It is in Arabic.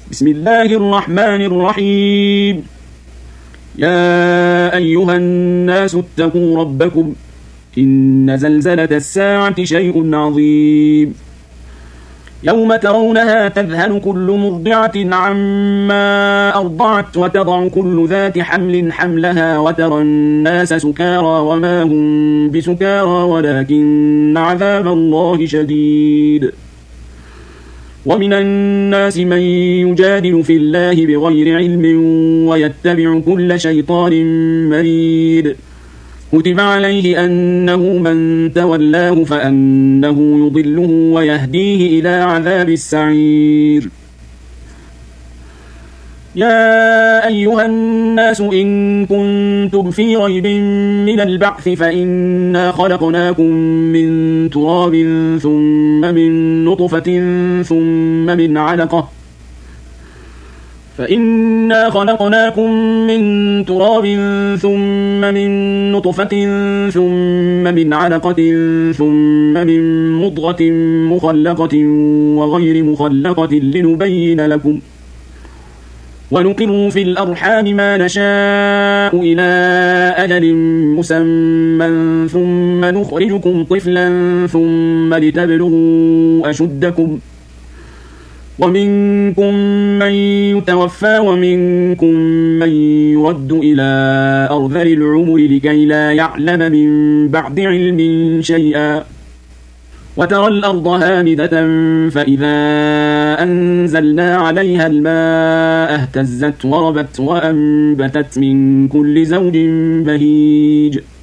بسم الله الرحمن الرحيم. يا أيها الناس اتقوا ربكم إن زلزلة الساعة شيء عظيم. يوم ترونها تذهل كل مرضعة عما أرضعت وتضع كل ذات حمل حملها وترى الناس سكارى وما هم بسكارى ولكن عذاب الله شديد. ومن الناس من يجادل في الله بغير علم ويتبع كل شيطان مريد. كتب عليه أنه من تولاه فأنه يضله ويهديه إلى عذاب السعير. يا أيها الناس إن كنتم في ريب من البعث فإنا خلقناكم من تراب ثم من نطفة ثم من علقة ثم من علقة ثم من مضغة مخلقة وغير مخلقة لنبين لكم ونقر في الأرحام ما نشاء إلى أجل مسمى ثم نخرجكم طفلا ثم لتبلغوا أشدكم ومنكم من يتوفى ومنكم من يرد إلى أرذل العمر لكي لا يعلم من بعد علم شيئا. وترى الأرض هامدة فإذا أنزلنا عليها الماء اهتزت وربت وأنبتت من كل زوج بهيج.